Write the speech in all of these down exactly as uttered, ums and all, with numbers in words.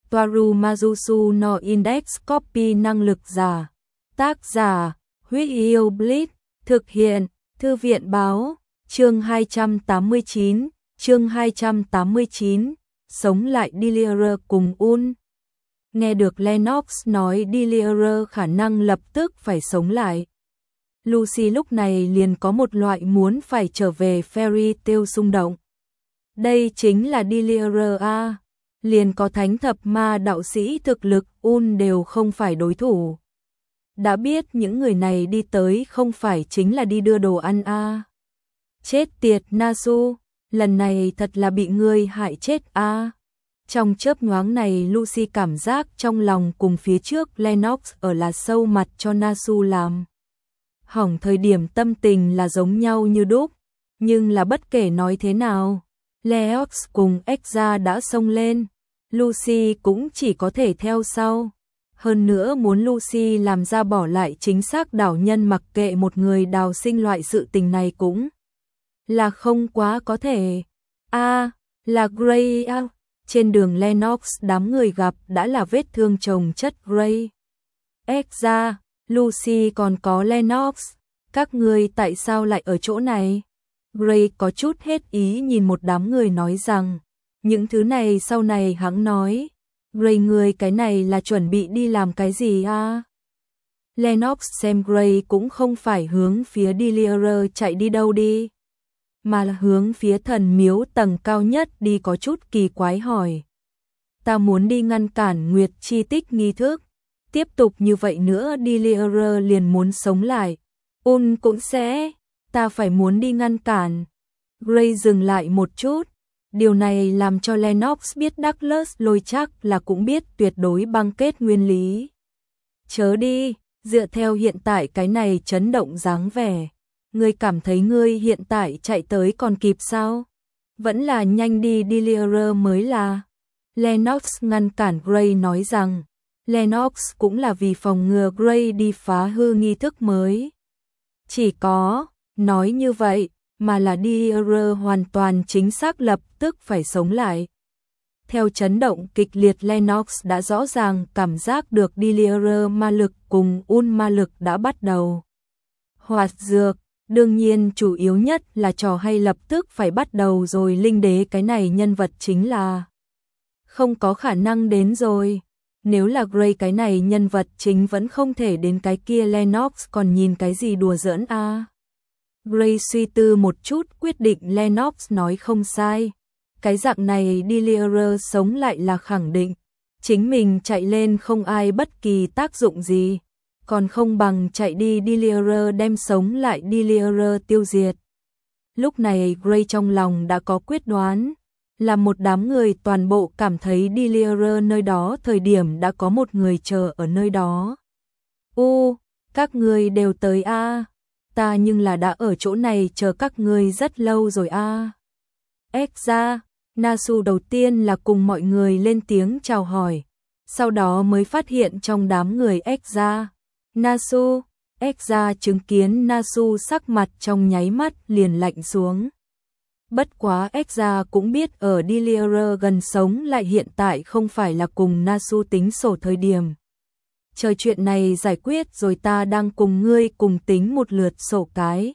Toaru Majusu no Index Copy năng lực giả. Tác giả, Huyết Yêu Blitz, thực hiện, Thư viện báo, chương hai trăm tám mươi chín, chương hai trăm tám mươi chín, sống lại Delirier cùng Un. Nghe được Lennox nói Delirier khả năng lập tức phải sống lại. Lucy lúc này liền có một loại muốn phải trở về fairy tale xung động. Đây chính là Delirier a, liền có thánh thập ma đạo sĩ thực lực Un đều không phải đối thủ. Đã biết những người này đi tới không phải chính là đi đưa đồ ăn a. Chết tiệt Nasu, lần này thật là bị ngươi hại chết a. Trong chớp nhoáng này Lucy cảm giác trong lòng cùng phía trước Lennox ở là sâu mặt cho Nasu làm. Hỏng thời điểm tâm tình là giống nhau như đúc, nhưng là bất kể nói thế nào, Lennox cùng Exa đã xông lên, Lucy cũng chỉ có thể theo sau. Hơn nữa muốn Lucy làm ra bỏ lại chính xác đảo nhân mặc kệ một người đào sinh loại sự tình này cũng là không quá có thể. A, à, là Gray à. Trên đường Lennox đám người gặp đã là vết thương chồng chất Gray. Exa, Lucy còn có Lennox, các người tại sao lại ở chỗ này? Gray có chút hết ý nhìn một đám người nói rằng, những thứ này sau này hắn nói. Gray người cái này là chuẩn bị đi làm cái gì à? Lennox xem Gray cũng không phải hướng phía Delirier chạy đi đâu đi, mà là hướng phía thần miếu tầng cao nhất đi, có chút kỳ quái hỏi. Ta muốn đi ngăn cản Nguyệt chi tích nghi thức. Tiếp tục như vậy nữa Delirier liền muốn sống lại. Un cũng sẽ, ta phải muốn đi ngăn cản. Gray dừng lại một chút. Điều này làm cho Lennox biết Douglas lôi chắc là cũng biết tuyệt đối băng kết nguyên lý. Chớ đi, dựa theo hiện tại cái này chấn động dáng vẻ. Ngươi cảm thấy ngươi hiện tại chạy tới còn kịp sao? Vẫn là nhanh đi Delirier mới là. Lennox ngăn cản Gray nói rằng, Lennox cũng là vì phòng ngừa Gray đi phá hư nghi thức mới. Chỉ có, nói như vậy, mà là Delirier hoàn toàn chính xác lập tức phải sống lại. Theo chấn động kịch liệt Lennox đã rõ ràng cảm giác được Delirier ma lực cùng Un ma lực đã bắt đầu hoạt dược. Đương nhiên chủ yếu nhất là trò hay lập tức phải bắt đầu rồi, linh đế cái này nhân vật chính là không có khả năng đến rồi. Nếu là Gray cái này nhân vật chính vẫn không thể đến, cái kia Lennox còn nhìn cái gì đùa giỡn a. À? Gray suy tư một chút quyết định Lennox nói không sai. Cái dạng này Delirier sống lại là khẳng định. Chính mình chạy lên không ai bất kỳ tác dụng gì. Còn không bằng chạy đi Delirier đem sống lại Delirier tiêu diệt. Lúc này Gray trong lòng đã có quyết đoán. Là một đám người toàn bộ cảm thấy Delirier nơi đó thời điểm đã có một người chờ ở nơi đó. U, các người đều tới a à? Ta nhưng là đã ở chỗ này chờ các người rất lâu rồi a à? Exa, Nasu đầu tiên là cùng mọi người lên tiếng chào hỏi. Sau đó mới phát hiện trong đám người Exa. Nasu, Exa chứng kiến Nasu sắc mặt trong nháy mắt liền lạnh xuống. Bất quá Exa cũng biết ở Delirier gần sống lại hiện tại không phải là cùng Nasu tính sổ thời điểm. Chờ chuyện này giải quyết rồi ta đang cùng ngươi cùng tính một lượt sổ cái.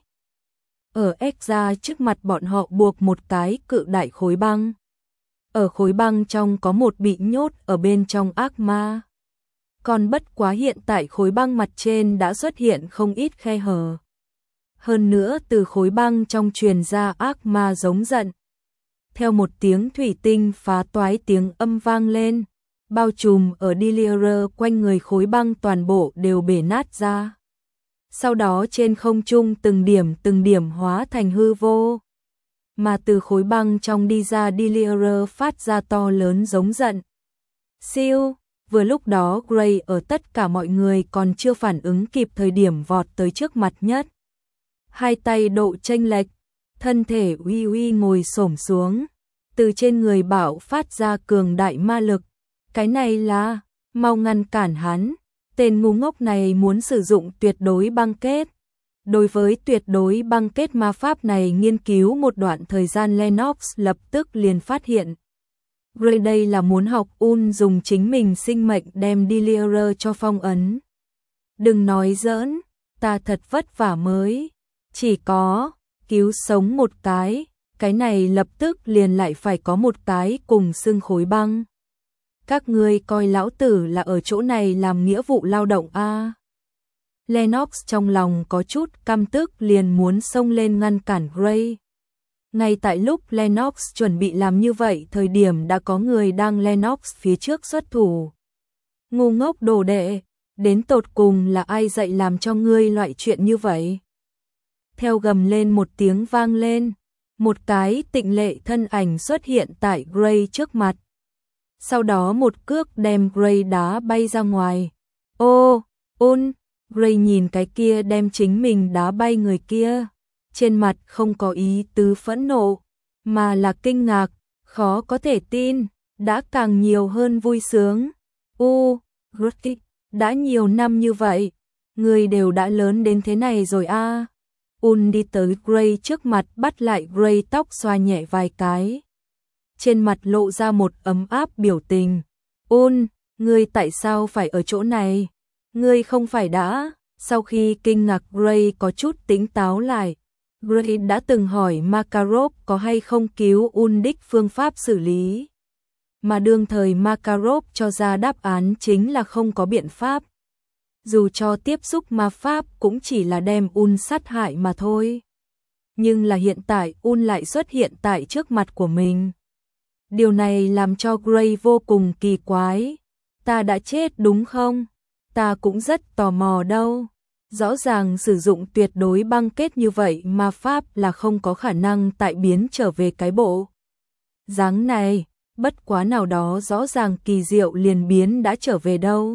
Ở Exa trước mặt bọn họ buộc một cái cự đại khối băng. Ở khối băng trong có một bị nhốt ở bên trong ác ma. Còn bất quá hiện tại khối băng mặt trên đã xuất hiện không ít khe hở. Hơn nữa từ khối băng trong truyền ra ác ma giống giận. Theo một tiếng thủy tinh phá toái tiếng âm vang lên, bao trùm ở Delirier quanh người khối băng toàn bộ đều bể nát ra. Sau đó trên không trung từng điểm từng điểm hóa thành hư vô. Mà từ khối băng trong đi ra Delirier phát ra to lớn giống giận. Siêu! Vừa lúc đó Gray ở tất cả mọi người còn chưa phản ứng kịp thời điểm vọt tới trước mặt nhất. Hai tay độ chênh lệch, thân thể uy uy ngồi xổm xuống, từ trên người bảo phát ra cường đại ma lực. Cái này là, mau ngăn cản hắn, tên ngu ngốc này muốn sử dụng tuyệt đối băng kết. Đối với tuyệt đối băng kết ma pháp này nghiên cứu một đoạn thời gian, Lennox lập tức liền phát hiện. Gray đây là muốn học Un dùng chính mình sinh mệnh đem Delirier cho phong ấn. Đừng nói giỡn, ta thật vất vả mới chỉ có cứu sống một cái, cái này lập tức liền lại phải có một cái cùng xương khối băng. Các ngươi coi lão tử là ở chỗ này làm nghĩa vụ lao động a. À. Lennox trong lòng có chút căm tức liền muốn xông lên ngăn cản Gray. Ngay tại lúc Lennox chuẩn bị làm như vậy, thời điểm đã có người đang Lennox phía trước xuất thủ. Ngu ngốc đồ đệ, đến tột cùng là ai dạy làm cho ngươi loại chuyện như vậy? Theo gầm lên một tiếng vang lên, một cái tịnh lệ thân ảnh xuất hiện tại Gray trước mặt. Sau đó một cước đem Gray đá bay ra ngoài. Ô, Un, Gray nhìn cái kia đem chính mình đá bay người kia. Trên mặt không có ý tứ phẫn nộ, mà là kinh ngạc, khó có thể tin, đã càng nhiều hơn vui sướng. U, Gray, đã nhiều năm như vậy, người đều đã lớn đến thế này rồi a. À. Un đi tới Gray trước mặt bắt lại Gray tóc xoa nhẹ vài cái. Trên mặt lộ ra một ấm áp biểu tình. Un, ngươi tại sao phải ở chỗ này? Ngươi không phải đã... Sau khi kinh ngạc Gray có chút tỉnh táo lại. Gray đã từng hỏi Makarov có hay không cứu Un đích phương pháp xử lý. Mà đương thời Makarov cho ra đáp án chính là không có biện pháp. Dù cho tiếp xúc ma pháp cũng chỉ là đem Un sát hại mà thôi. Nhưng là hiện tại Un lại xuất hiện tại trước mặt của mình. Điều này làm cho Gray vô cùng kỳ quái. Ta đã chết đúng không? Ta cũng rất tò mò đâu. Rõ ràng sử dụng tuyệt đối băng kết như vậy ma pháp là không có khả năng tại biến trở về cái bộ dáng này, bất quá nào đó rõ ràng kỳ diệu liền biến đã trở về đâu.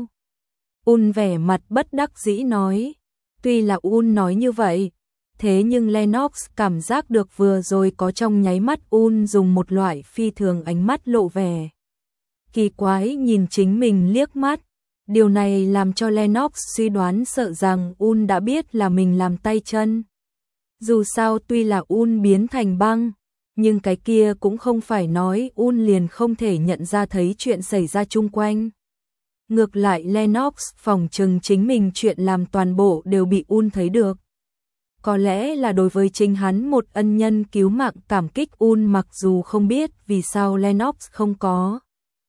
Un vẻ mặt bất đắc dĩ nói, tuy là Un nói như vậy, thế nhưng Lennox cảm giác được vừa rồi có trong nháy mắt Un dùng một loại phi thường ánh mắt lộ vẻ kỳ quái nhìn chính mình liếc mắt. Điều này làm cho Lennox suy đoán sợ rằng Un đã biết là mình làm tay chân. Dù sao tuy là Un biến thành băng, nhưng cái kia cũng không phải nói Un liền không thể nhận ra thấy chuyện xảy ra chung quanh. Ngược lại Lennox phỏng chừng chính mình chuyện làm toàn bộ đều bị Un thấy được. Có lẽ là đối với chính hắn một ân nhân cứu mạng cảm kích Un, mặc dù không biết vì sao Lennox không có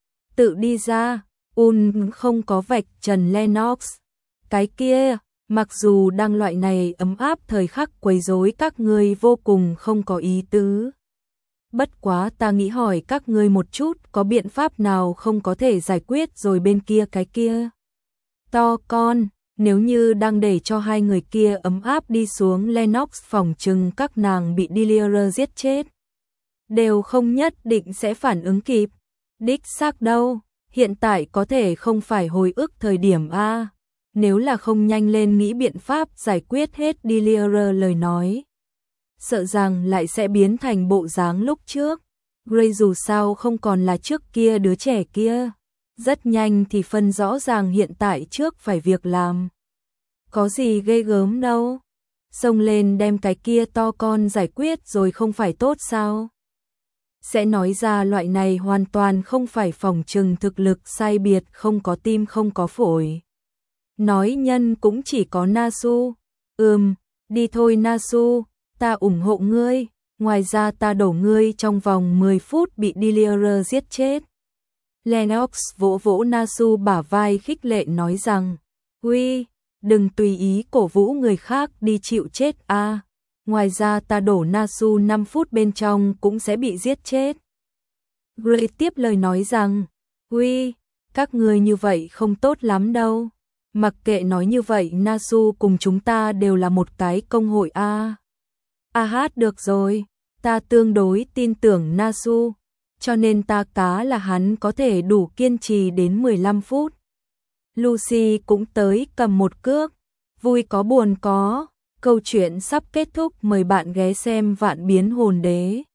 tự đi ra. Un không có vạch trần Lennox. Cái kia, mặc dù đang loại này ấm áp thời khắc quấy rối các ngươi vô cùng không có ý tứ. Bất quá ta nghĩ hỏi các ngươi một chút, có biện pháp nào không có thể giải quyết rồi bên kia cái kia? To con, nếu như đang để cho hai người kia ấm áp đi xuống, Lennox phòng trừng các nàng bị Delirier giết chết. Đều không nhất định sẽ phản ứng kịp. Đích xác đâu. Hiện tại có thể không phải hồi ức thời điểm a, nếu là không nhanh lên nghĩ biện pháp giải quyết hết Delirier lời nói, sợ rằng lại sẽ biến thành bộ dáng lúc trước. Gray dù sao không còn là trước kia đứa trẻ kia, rất nhanh thì phân rõ ràng hiện tại trước phải việc làm. Có gì ghê gớm đâu, xông lên đem cái kia to con giải quyết rồi không phải tốt sao? Sẽ nói ra loại này hoàn toàn không phải phòng trừng thực lực sai biệt, không có tim không có phổi. Nói nhân cũng chỉ có Nasu. Ừm, đi thôi Nasu, ta ủng hộ ngươi, ngoài ra ta đổ ngươi trong vòng mười phút bị Delirier giết chết. Lennox vỗ vỗ Nasu bả vai khích lệ nói rằng, Huy, đừng tùy ý cổ vũ người khác đi chịu chết a. À. Ngoài ra ta đổ Nasu năm phút bên trong cũng sẽ bị giết chết. Gray tiếp lời nói rằng, Huy, các ngươi như vậy không tốt lắm đâu. Mặc kệ nói như vậy, Nasu cùng chúng ta đều là một cái công hội a. A hát được rồi, ta tương đối tin tưởng Nasu, cho nên ta cá là hắn có thể đủ kiên trì đến mười lăm phút. Lucy cũng tới cầm một cước, vui có buồn có. Câu chuyện sắp kết thúc, mời bạn ghé xem Vạn Biến Hồn Đế.